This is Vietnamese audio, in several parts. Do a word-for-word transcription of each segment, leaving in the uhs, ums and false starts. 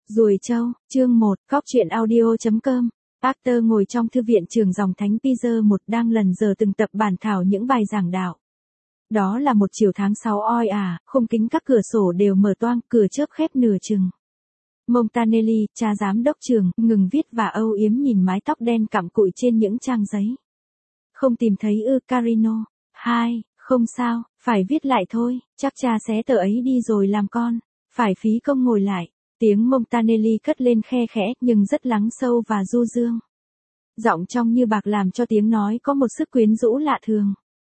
Ruồi trâu, chương một, cóc truyện audio.com. Arthur ngồi trong thư viện trường dòng thánh Peter một đang lần giờ từng tập bản thảo những bài giảng đạo. Đó là một chiều tháng sáu oi ả, khung kính các cửa sổ đều mở toang, cửa chớp khép nửa chừng. Montanelli, cha giám đốc trường, ngừng viết và âu yếm nhìn mái tóc đen cặm cụi trên những trang giấy. Không tìm thấy ư Carino. Hai, không sao, phải viết lại thôi, chắc cha xé tờ ấy đi rồi làm con. Phải phí công ngồi lại. Tiếng Montanelli cất lên khe khẽ nhưng rất lắng sâu và du dương. Giọng trong như bạc làm cho tiếng nói có một sức quyến rũ lạ thường.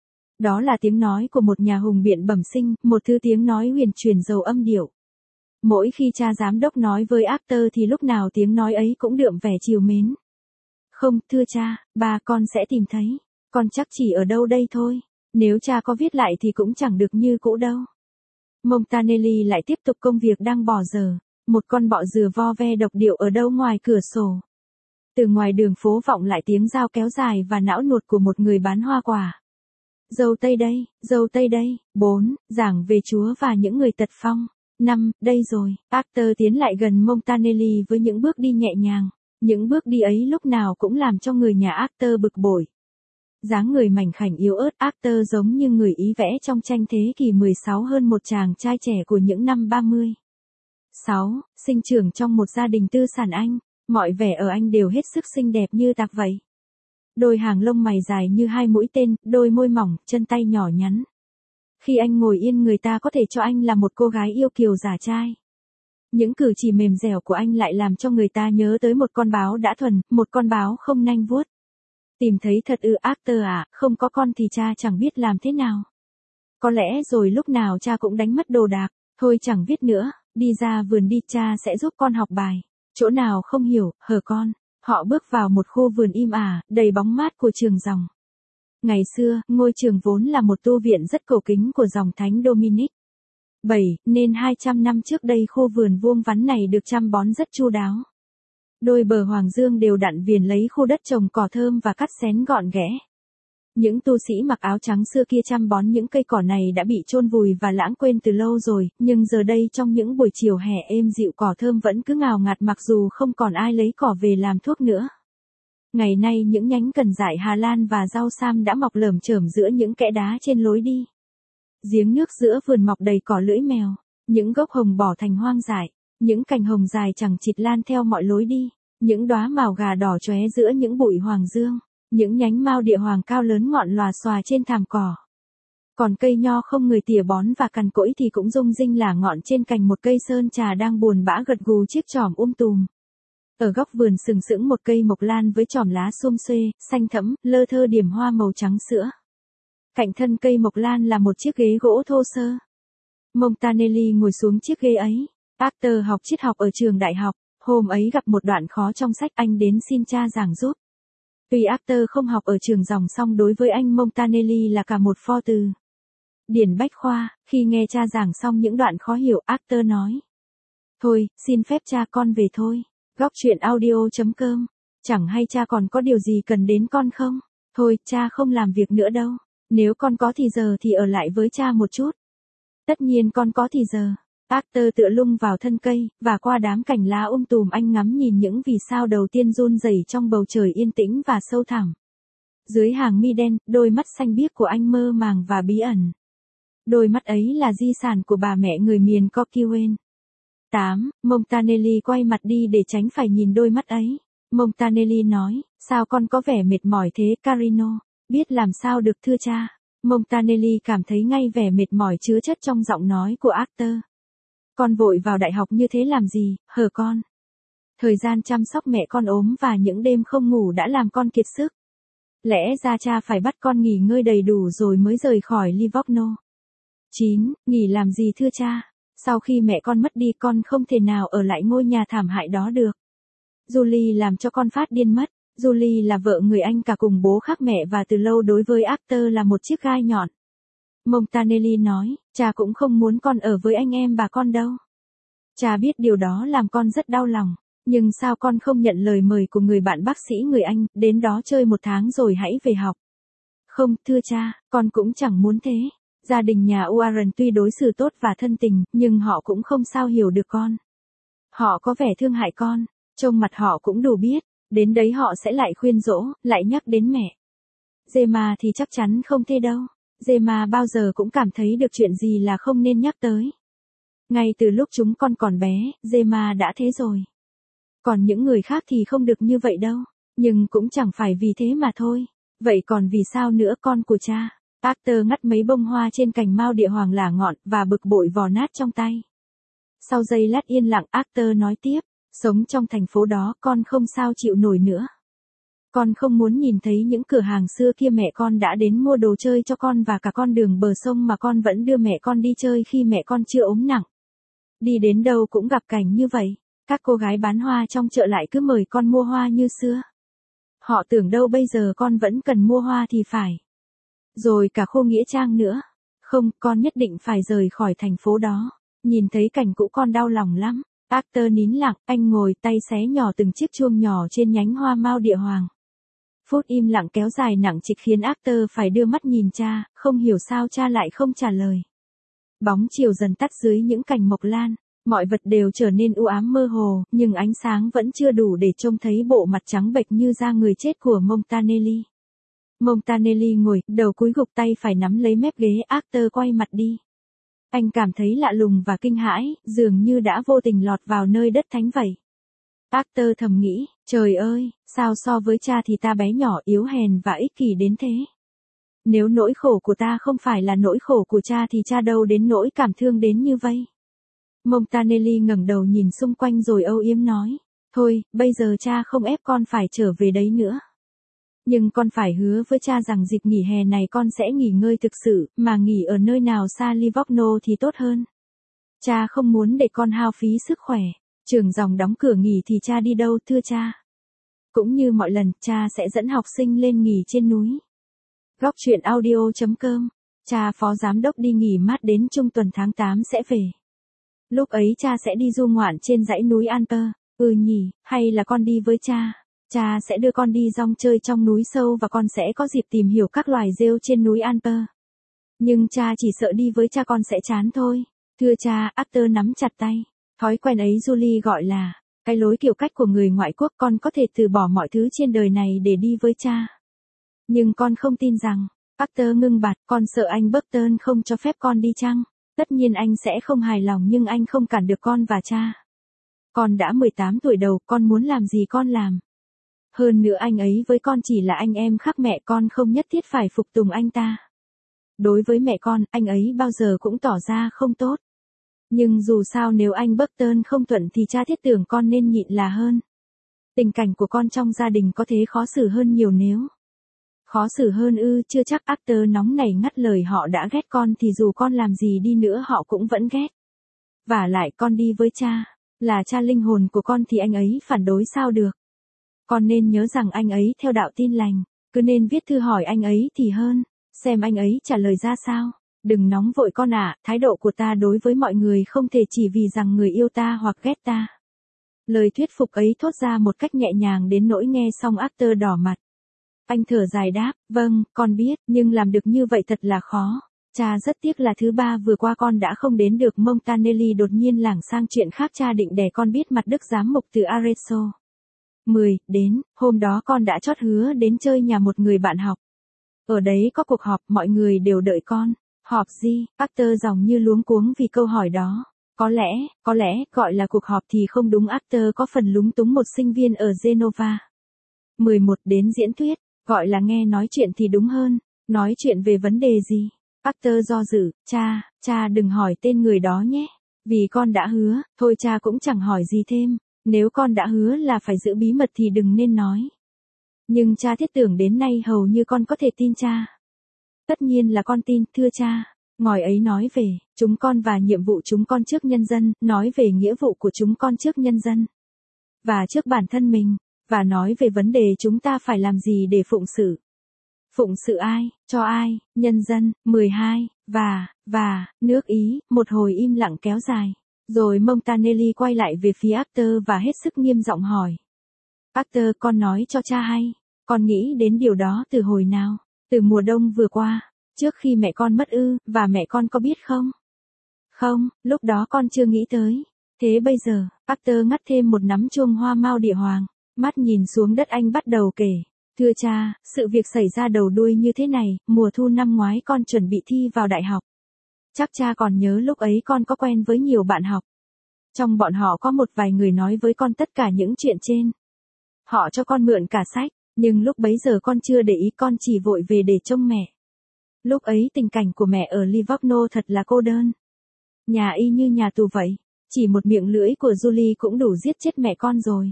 Đó là tiếng nói của một nhà hùng biện bẩm sinh, một thứ tiếng nói huyền truyền giàu âm điệu. Mỗi khi cha giám đốc nói với Arthur thì lúc nào tiếng nói ấy cũng đượm vẻ trìu mến. Không, thưa cha, ba con sẽ tìm thấy. Con chắc chỉ ở đâu đây thôi. Nếu cha có viết lại thì cũng chẳng được như cũ đâu. Montanelli lại tiếp tục công việc đang bỏ dở. Một con bọ dừa vo ve độc điệu ở đâu ngoài cửa sổ. Từ ngoài đường phố vọng lại tiếng dao kéo dài và não nuột của một người bán hoa quả. Dâu tây đây, dâu tây đây. Bốn, giảng về Chúa và những người tật phong. Năm, đây rồi. Arthur tiến lại gần Montanelli với những bước đi nhẹ nhàng. Những bước đi ấy lúc nào cũng làm cho người nhà Arthur bực bội. Dáng người mảnh khảnh yếu ớt Arthur giống như người Ý vẽ trong tranh thế kỷ mười sáu hơn một chàng trai trẻ của những năm ba mươi. sáu. Sinh trưởng trong một gia đình tư sản Anh, mọi vẻ ở anh đều hết sức xinh đẹp như tạc vậy. Đôi hàng lông mày dài như hai mũi tên, đôi môi mỏng, chân tay nhỏ nhắn. Khi anh ngồi yên người ta có thể cho anh là một cô gái yêu kiều giả trai. Những cử chỉ mềm dẻo của anh lại làm cho người ta nhớ tới một con báo đã thuần, một con báo không nanh vuốt. Tìm thấy thật ư Arthur à, không có con thì cha chẳng biết làm thế nào. Có lẽ rồi lúc nào cha cũng đánh mất đồ đạc, thôi chẳng viết nữa. Đi ra vườn đi, cha sẽ giúp con học bài. Chỗ nào không hiểu, hờ con. Họ bước vào một khu vườn im ả, đầy bóng mát của trường dòng. Ngày xưa, ngôi trường vốn là một tu viện rất cổ kính của dòng thánh Dominic. Bảy, nên hai trăm năm trước đây khu vườn vuông vắn này được chăm bón rất chu đáo. Đôi bờ Hoàng Dương đều đặn viền lấy khu đất trồng cỏ thơm và cắt xén gọn ghẽ. Những tu sĩ mặc áo trắng xưa kia chăm bón những cây cỏ này đã bị chôn vùi và lãng quên từ lâu rồi, nhưng giờ đây trong những buổi chiều hè êm dịu cỏ thơm vẫn cứ ngào ngạt mặc dù không còn ai lấy cỏ về làm thuốc nữa. Ngày nay những nhánh cần dại Hà Lan và rau sam đã mọc lởm chởm giữa những kẽ đá trên lối đi. Giếng nước giữa vườn mọc đầy cỏ lưỡi mèo, những gốc hồng bỏ thành hoang dại, những cành hồng dài chẳng chịt lan theo mọi lối đi, những đóa mào gà đỏ chóe giữa những bụi hoàng dương. Những nhánh mao địa hoàng cao lớn ngọn lòa xòa trên thảm cỏ. Còn cây nho không người tỉa bón và cằn cỗi thì cũng rung rinh lả ngọn trên cành một cây sơn trà đang buồn bã gật gù chiếc chòm um tùm. Ở góc vườn sừng sững một cây mộc lan với chòm lá xum xuê, xanh thẫm, lơ thơ điểm hoa màu trắng sữa. Cạnh thân cây mộc lan là một chiếc ghế gỗ thô sơ. Montanelli ngồi xuống chiếc ghế ấy. Arthur học triết học ở trường đại học, hôm ấy gặp một đoạn khó trong sách anh đến xin cha giảng giúp. Tuy Arthur không học ở trường dòng song đối với anh Montanelli là cả một pho từ. Điển bách khoa, khi nghe cha giảng xong những đoạn khó hiểu Arthur nói. Thôi, xin phép cha con về thôi. Góc truyện audio.com. Chẳng hay cha còn có điều gì cần đến con không? Thôi, cha không làm việc nữa đâu. Nếu con có thì giờ thì ở lại với cha một chút. Tất nhiên con có thì giờ. Arthur tựa lưng vào thân cây, và qua đám cành lá um tùm anh ngắm nhìn những vì sao đầu tiên run rẩy trong bầu trời yên tĩnh và sâu thẳm. Dưới hàng mi đen, đôi mắt xanh biếc của anh mơ màng và bí ẩn. Đôi mắt ấy là di sản của bà mẹ người miền Coquelin. tám. Montanelli quay mặt đi để tránh phải nhìn đôi mắt ấy. Montanelli nói, sao con có vẻ mệt mỏi thế Carino? Biết làm sao được thưa cha. Montanelli cảm thấy ngay vẻ mệt mỏi chứa chất trong giọng nói của Arthur. Con vội vào đại học như thế làm gì, hờ con? Thời gian chăm sóc mẹ con ốm và những đêm không ngủ đã làm con kiệt sức. Lẽ ra cha phải bắt con nghỉ ngơi đầy đủ rồi mới rời khỏi Livorno. chín. Nghỉ làm gì thưa cha? Sau khi mẹ con mất đi con không thể nào ở lại ngôi nhà thảm hại đó được. Julie làm cho con phát điên mất. Julie là vợ người anh cả cùng bố khác mẹ và từ lâu đối với Arthur là một chiếc gai nhọn. Montanelli nói, cha cũng không muốn con ở với anh em bà con đâu. Cha biết điều đó làm con rất đau lòng, nhưng sao con không nhận lời mời của người bạn bác sĩ người Anh, đến đó chơi một tháng rồi hãy về học. Không, thưa cha, con cũng chẳng muốn thế. Gia đình nhà Warren tuy đối xử tốt và thân tình, nhưng họ cũng không sao hiểu được con. Họ có vẻ thương hại con, trông mặt họ cũng đủ biết, đến đấy họ sẽ lại khuyên dỗ, lại nhắc đến mẹ. Gemma thì chắc chắn không thế đâu. Gemma bao giờ cũng cảm thấy được chuyện gì là không nên nhắc tới. Ngay từ lúc chúng con còn bé, Gemma đã thế rồi. Còn những người khác thì không được như vậy đâu, nhưng cũng chẳng phải vì thế mà thôi. Vậy còn vì sao nữa con của cha? Arthur ngắt mấy bông hoa trên cành mao địa hoàng lả ngọn và bực bội vò nát trong tay. Sau giây lát yên lặng, Arthur nói tiếp, sống trong thành phố đó con không sao chịu nổi nữa. Con không muốn nhìn thấy những cửa hàng xưa kia mẹ con đã đến mua đồ chơi cho con và cả con đường bờ sông mà con vẫn đưa mẹ con đi chơi khi mẹ con chưa ốm nặng. Đi đến đâu cũng gặp cảnh như vậy, các cô gái bán hoa trong chợ lại cứ mời con mua hoa như xưa. Họ tưởng đâu bây giờ con vẫn cần mua hoa thì phải. Rồi cả khu nghĩa trang nữa. Không, con nhất định phải rời khỏi thành phố đó. Nhìn thấy cảnh cũ con đau lòng lắm. Arthur nín lặng, anh ngồi tay xé nhỏ từng chiếc chuông nhỏ trên nhánh hoa mao địa hoàng. Phút im lặng kéo dài nặng trịch khiến Arthur phải đưa mắt nhìn cha, không hiểu sao cha lại không trả lời. Bóng chiều dần tắt dưới những cành mộc lan, mọi vật đều trở nên u ám mơ hồ, nhưng ánh sáng vẫn chưa đủ để trông thấy bộ mặt trắng bệch như da người chết của Montanelli. Montanelli ngồi, đầu cúi gục, tay phải nắm lấy mép ghế. Arthur quay mặt đi. Anh cảm thấy lạ lùng và kinh hãi, dường như đã vô tình lọt vào nơi đất thánh vậy. Arthur thầm nghĩ, trời ơi, sao so với cha thì ta bé nhỏ, yếu hèn và ích kỷ đến thế. Nếu nỗi khổ của ta không phải là nỗi khổ của cha thì cha đâu đến nỗi cảm thương đến như vậy. Montanelli ngẩng đầu nhìn xung quanh rồi âu yếm nói, thôi, bây giờ cha không ép con phải trở về đấy nữa. Nhưng con phải hứa với cha rằng dịp nghỉ hè này con sẽ nghỉ ngơi thực sự, mà nghỉ ở nơi nào xa Livorno thì tốt hơn. Cha không muốn để con hao phí sức khỏe. Trường dòng đóng cửa nghỉ thì cha đi đâu thưa cha? Cũng như mọi lần, cha sẽ dẫn học sinh lên nghỉ trên núi. Góc truyện audio chấm com. Cha phó giám đốc đi nghỉ mát đến trung tuần tháng tám sẽ về. Lúc ấy cha sẽ đi du ngoạn trên dãy núi Alper. Ừ nhỉ, hay là con đi với cha? Cha sẽ đưa con đi rong chơi trong núi sâu và con sẽ có dịp tìm hiểu các loài rêu trên núi Alper. Nhưng cha chỉ sợ đi với cha con sẽ chán thôi. Thưa cha, Arthur nắm chặt tay. Thói quen ấy Julie gọi là, cái lối kiểu cách của người ngoại quốc. Con có thể từ bỏ mọi thứ trên đời này để đi với cha. Nhưng con không tin rằng, Arthur ngưng bặt, con sợ anh Burton không cho phép con đi chăng? Tất nhiên anh sẽ không hài lòng nhưng anh không cản được con và cha. Con đã mười tám tuổi đầu, con muốn làm gì con làm. Hơn nữa anh ấy với con chỉ là anh em khác mẹ, con không nhất thiết phải phục tùng anh ta. Đối với mẹ con, anh ấy bao giờ cũng tỏ ra không tốt. Nhưng dù sao nếu anh Burton không thuận thì cha thiết tưởng con nên nhịn là hơn. Tình cảnh của con trong gia đình có thế khó xử hơn nhiều nếu. Khó xử hơn ư, chưa chắc. Arthur nóng nảy ngắt lời, họ đã ghét con thì dù con làm gì đi nữa họ cũng vẫn ghét. Vả lại con đi với cha, là cha linh hồn của con thì anh ấy phản đối sao được. Con nên nhớ rằng anh ấy theo đạo Tin Lành, cứ nên viết thư hỏi anh ấy thì hơn, xem anh ấy trả lời ra sao. Đừng nóng vội con ạ, thái độ của ta đối với mọi người không thể chỉ vì rằng người yêu ta hoặc ghét ta. Lời thuyết phục ấy thốt ra một cách nhẹ nhàng đến nỗi nghe xong Arthur đỏ mặt. Anh thở dài đáp, vâng, con biết, nhưng làm được như vậy thật là khó. Cha rất tiếc là thứ ba vừa qua con đã không đến được. Montanelli đột nhiên lảng sang chuyện khác. Cha định để con biết mặt đức giám mục từ Arezzo. mười, đến, hôm đó con đã chót hứa đến chơi nhà một người bạn học. Ở đấy có cuộc họp, mọi người đều đợi con. Họp gì? Arthur giọng như luống cuống vì câu hỏi đó. Có lẽ, có lẽ, gọi là cuộc họp thì không đúng. Arthur có phần lúng túng. Một sinh viên ở Genova. mười một, đến diễn thuyết. Gọi là nghe nói chuyện thì đúng hơn. Nói chuyện về vấn đề gì? Arthur do dự, cha, cha đừng hỏi tên người đó nhé. Vì con đã hứa, thôi cha cũng chẳng hỏi gì thêm. Nếu con đã hứa là phải giữ bí mật thì đừng nên nói. Nhưng cha thiết tưởng đến nay hầu như con có thể tin cha. Tất nhiên là con tin, thưa cha. Ngòi ấy nói về chúng con và nhiệm vụ chúng con trước nhân dân, nói về nghĩa vụ của chúng con trước nhân dân. Và trước bản thân mình, và nói về vấn đề chúng ta phải làm gì để phụng sự. Phụng sự ai, cho ai, nhân dân. mười hai, và, và, nước Ý. Một hồi im lặng kéo dài. Rồi Montanelli quay lại về phía Arthur và hết sức nghiêm giọng hỏi. Arthur, con nói cho cha hay, con nghĩ đến điều đó từ hồi nào? Từ mùa đông vừa qua, trước khi mẹ con mất ư, và mẹ con có biết không? Không, lúc đó con chưa nghĩ tới. Thế bây giờ, Arthur ngắt thêm một nắm chuông hoa mao địa hoàng, mắt nhìn xuống đất anh bắt đầu kể. Thưa cha, sự việc xảy ra đầu đuôi như thế này, mùa thu năm ngoái con chuẩn bị thi vào đại học. Chắc cha còn nhớ lúc ấy con có quen với nhiều bạn học. Trong bọn họ có một vài người nói với con tất cả những chuyện trên. Họ cho con mượn cả sách, nhưng lúc bấy giờ con chưa để ý, con chỉ vội về để trông mẹ. Lúc ấy tình cảnh của mẹ ở Livorno thật là cô đơn. Nhà y như nhà tù vậy, chỉ một miệng lưỡi của Julie cũng đủ giết chết mẹ con rồi.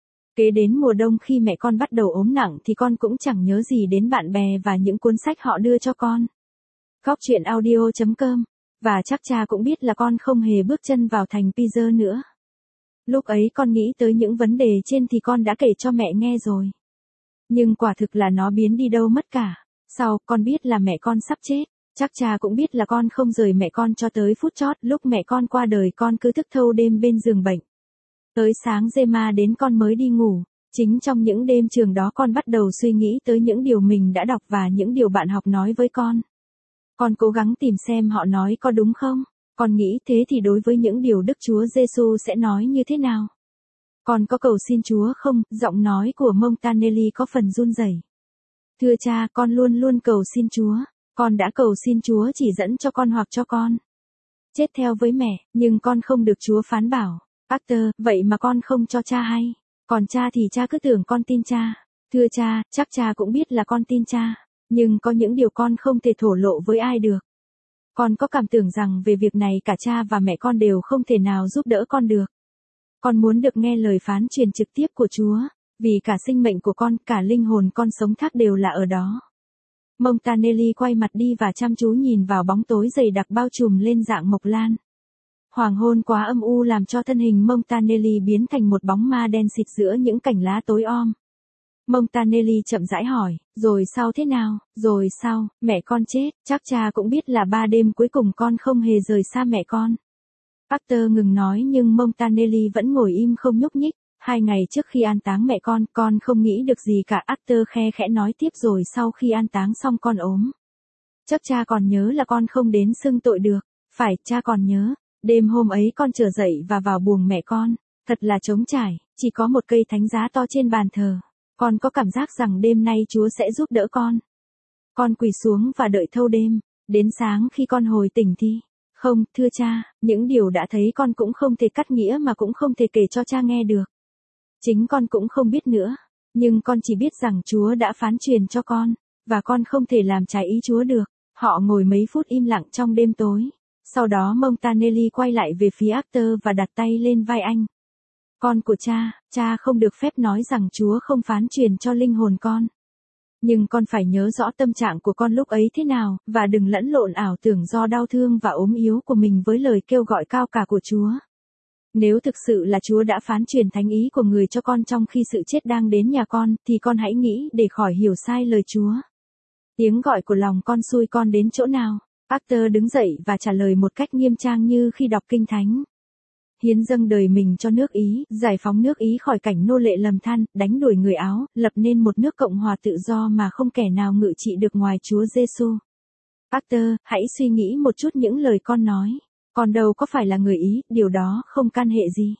Kế đến mùa đông khi mẹ con bắt đầu ốm nặng thì con cũng chẳng nhớ gì đến bạn bè và những cuốn sách họ đưa cho con. Góc truyện audio chấm com. Và chắc cha cũng biết là con không hề bước chân vào thành Pisa nữa. Lúc ấy con nghĩ tới những vấn đề trên thì con đã kể cho mẹ nghe rồi. Nhưng quả thực là nó biến đi đâu mất cả. Sau, con biết là mẹ con sắp chết. Chắc cha cũng biết là con không rời mẹ con cho tới phút chót. Lúc mẹ con qua đời con cứ thức thâu đêm bên giường bệnh. Tới sáng Gemma đến con mới đi ngủ. Chính trong những đêm trường đó con bắt đầu suy nghĩ tới những điều mình đã đọc và những điều bạn học nói với con. Con cố gắng tìm xem họ nói có đúng không? Con nghĩ thế thì đối với những điều Đức Chúa Giêsu sẽ nói như thế nào? Con có cầu xin Chúa không? Giọng nói của Montanelli có phần run rẩy. Thưa cha, con luôn luôn cầu xin Chúa. Con đã cầu xin Chúa chỉ dẫn cho con hoặc cho con chết theo với mẹ, nhưng con không được Chúa phán bảo. Arthur, vậy mà con không cho cha hay. Còn cha thì cha cứ tưởng con tin cha. Thưa cha, chắc cha cũng biết là con tin cha. Nhưng có những điều con không thể thổ lộ với ai được. Con có cảm tưởng rằng về việc này cả cha và mẹ con đều không thể nào giúp đỡ con được. Con muốn được nghe lời phán truyền trực tiếp của Chúa, vì cả sinh mệnh của con, cả linh hồn con sống thác đều là ở đó. Montanelli quay mặt đi và chăm chú nhìn vào bóng tối dày đặc bao trùm lên dạng mộc lan. Hoàng hôn quá âm u làm cho thân hình Montanelli biến thành một bóng ma đen xịt giữa những cành lá tối om. Montanelli chậm rãi hỏi, rồi sao thế nào, rồi sao, mẹ con chết, chắc cha cũng biết là ba đêm cuối cùng con không hề rời xa mẹ con. Arthur ngừng nói nhưng Montanelli vẫn ngồi im không nhúc nhích. Hai ngày trước khi an táng mẹ con, con không nghĩ được gì cả. Arthur khe khẽ nói tiếp, rồi sau khi an táng xong con ốm. Chắc cha còn nhớ là con không đến xưng tội được. Phải, cha còn nhớ. Đêm hôm ấy con trở dậy và vào buồng mẹ con. Thật là trống trải, chỉ có một cây thánh giá to trên bàn thờ. Con có cảm giác rằng đêm nay Chúa sẽ giúp đỡ con. Con quỳ xuống và đợi thâu đêm. Đến sáng khi con hồi tỉnh thì... Không, thưa cha, những điều đã thấy con cũng không thể cắt nghĩa mà cũng không thể kể cho cha nghe được. Chính con cũng không biết nữa. Nhưng con chỉ biết rằng Chúa đã phán truyền cho con. Và con không thể làm trái ý Chúa được. Họ ngồi mấy phút im lặng trong đêm tối. Sau đó Montanelli quay lại về phía Arthur và đặt tay lên vai anh. Con của cha, cha không được phép nói rằng Chúa không phán truyền cho linh hồn con. Nhưng con phải nhớ rõ tâm trạng của con lúc ấy thế nào, và đừng lẫn lộn ảo tưởng do đau thương và ốm yếu của mình với lời kêu gọi cao cả của Chúa. Nếu thực sự là Chúa đã phán truyền thánh ý của người cho con trong khi sự chết đang đến nhà con, thì con hãy nghĩ để khỏi hiểu sai lời Chúa. Tiếng gọi của lòng con xui con đến chỗ nào? Arthur đứng dậy và trả lời một cách nghiêm trang như khi đọc kinh thánh. Hiến dâng đời mình cho nước Ý, giải phóng nước Ý khỏi cảnh nô lệ lầm than, đánh đuổi người Áo, lập nên một nước cộng hòa tự do mà không kẻ nào ngự trị được ngoài Chúa Giêsu. Arthur, hãy suy nghĩ một chút những lời con nói. Con đâu có phải là người Ý, điều đó không can hệ gì.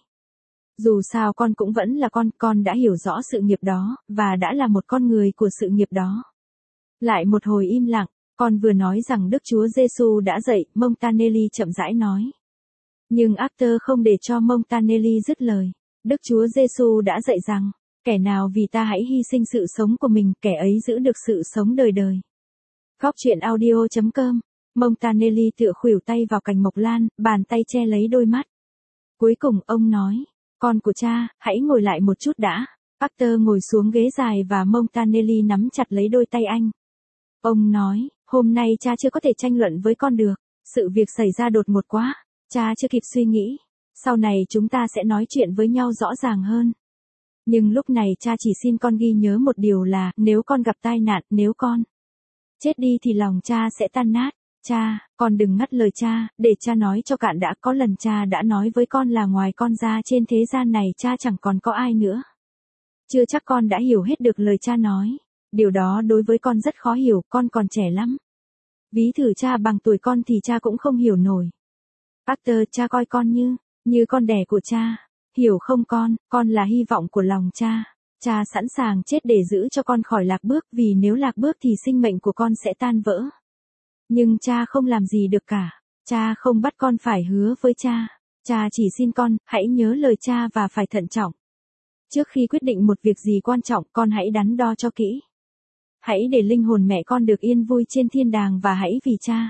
Dù sao con cũng vẫn là con, con đã hiểu rõ sự nghiệp đó, và đã là một con người của sự nghiệp đó. Lại một hồi im lặng, con vừa nói rằng Đức Chúa Giêsu đã dậy, Montanelli chậm rãi nói. Nhưng Arthur không để cho Montanelli dứt lời. Đức Chúa Giêsu đã dạy rằng, kẻ nào vì ta hãy hy sinh sự sống của mình, kẻ ấy giữ được sự sống đời đời. Góc truyện audio chấm com. Montanelli tựa khuỷu tay vào cành mộc lan, bàn tay che lấy đôi mắt. Cuối cùng ông nói, con của cha, hãy ngồi lại một chút đã. Arthur ngồi xuống ghế dài và Montanelli nắm chặt lấy đôi tay anh. Ông nói, hôm nay cha chưa có thể tranh luận với con được. Sự việc xảy ra đột ngột quá. Cha chưa kịp suy nghĩ. Sau này chúng ta sẽ nói chuyện với nhau rõ ràng hơn. Nhưng lúc này cha chỉ xin con ghi nhớ một điều là, nếu con gặp tai nạn, nếu con chết đi thì lòng cha sẽ tan nát. Cha, con đừng ngắt lời cha, để cha nói cho cạn đã. Có lần cha đã nói với con là ngoài con ra trên thế gian này cha chẳng còn có ai nữa. Chưa chắc con đã hiểu hết được lời cha nói. Điều đó đối với con rất khó hiểu, con còn trẻ lắm. Ví thử cha bằng tuổi con thì cha cũng không hiểu nổi. Arthur, cha coi con như như con đẻ của cha. Hiểu không con, con là hy vọng của lòng cha. Cha sẵn sàng chết để giữ cho con khỏi lạc bước, vì nếu lạc bước thì sinh mệnh của con sẽ tan vỡ. Nhưng cha không làm gì được cả. Cha không bắt con phải hứa với cha. Cha chỉ xin con, hãy nhớ lời cha và phải thận trọng. Trước khi quyết định một việc gì quan trọng, con hãy đắn đo cho kỹ. Hãy để linh hồn mẹ con được yên vui trên thiên đàng và hãy vì cha.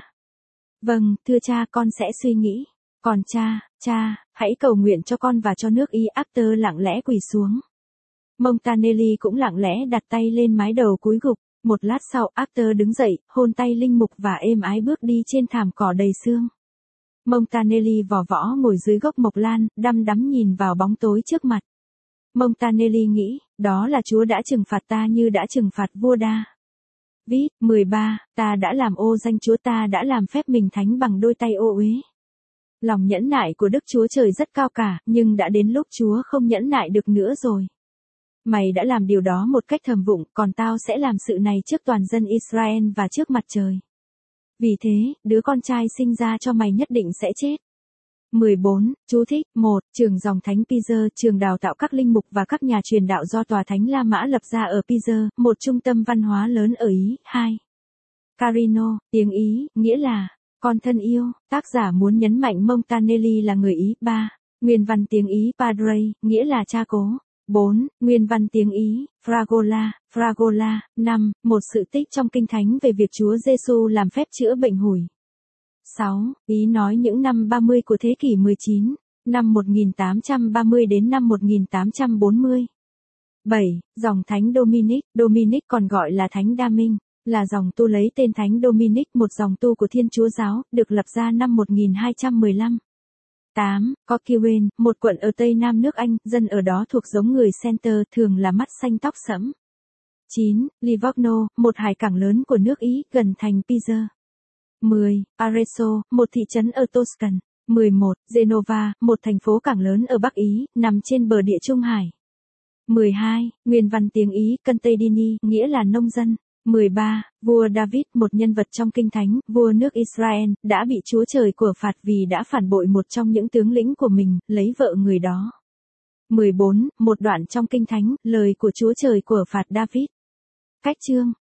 Vâng, thưa cha, con sẽ suy nghĩ. Còn cha, cha, hãy cầu nguyện cho con và cho nước Y. Arthur lặng lẽ quỳ xuống. Montanelli cũng lặng lẽ đặt tay lên mái đầu cúi gục. Một lát sau, Arthur đứng dậy, hôn tay linh mục và êm ái bước đi trên thảm cỏ đầy sương. Montanelli vò võ ngồi dưới gốc mộc lan, đăm đắm nhìn vào bóng tối trước mặt. Montanelli nghĩ, đó là Chúa đã trừng phạt ta như đã trừng phạt vua Da. Vít, mười ba, ta đã làm ô danh Chúa, ta đã làm phép mình thánh bằng đôi tay ô uế. Lòng nhẫn nại của Đức Chúa Trời rất cao cả, nhưng đã đến lúc Chúa không nhẫn nại được nữa rồi. Mày đã làm điều đó một cách thầm vụng, còn tao sẽ làm sự này trước toàn dân Israel và trước mặt trời. Vì thế, đứa con trai sinh ra cho mày nhất định sẽ chết. mười bốn, chú thích, một, trường dòng thánh Pise, trường đào tạo các linh mục và các nhà truyền đạo do tòa thánh La Mã lập ra ở Pise, một trung tâm văn hóa lớn ở Ý. hai. Carino, tiếng Ý, nghĩa là con thân yêu, tác giả muốn nhấn mạnh Montanelli là người Ý. ba. Nguyên văn tiếng Ý Padre, nghĩa là cha cố. bốn. Nguyên văn tiếng Ý, Fragola, Fragola. năm. Một sự tích trong Kinh Thánh về việc Chúa Giêsu làm phép chữa bệnh hủi. sáu. Ý nói những năm ba mươi của thế kỷ mười chín, năm một nghìn tám trăm ba mươi đến năm một nghìn tám trăm bốn mươi. bảy. Dòng thánh Dominic, Dominic còn gọi là thánh Đa Minh, là dòng tu lấy tên thánh Dominic, một dòng tu của Thiên Chúa giáo, được lập ra năm một nghìn hai trăm mười lăm. tám. Coquelin, một quận ở Tây Nam nước Anh, dân ở đó thuộc giống người Center, thường là mắt xanh tóc sẫm. chín. Livorno, một hải cảng lớn của nước Ý, gần thành Pise. mười. Arezzo, một thị trấn ở Toscan. mười một. Genova, một thành phố cảng lớn ở Bắc Ý, nằm trên bờ Địa Trung Hải. mười hai. Nguyên văn tiếng Ý, contadini, nghĩa là nông dân. mười ba. Vua David, một nhân vật trong Kinh Thánh, vua nước Israel, đã bị Chúa Trời của phạt vì đã phản bội một trong những tướng lĩnh của mình, lấy vợ người đó. mười bốn. Một đoạn trong Kinh Thánh, lời của Chúa Trời của phạt David. Cách chương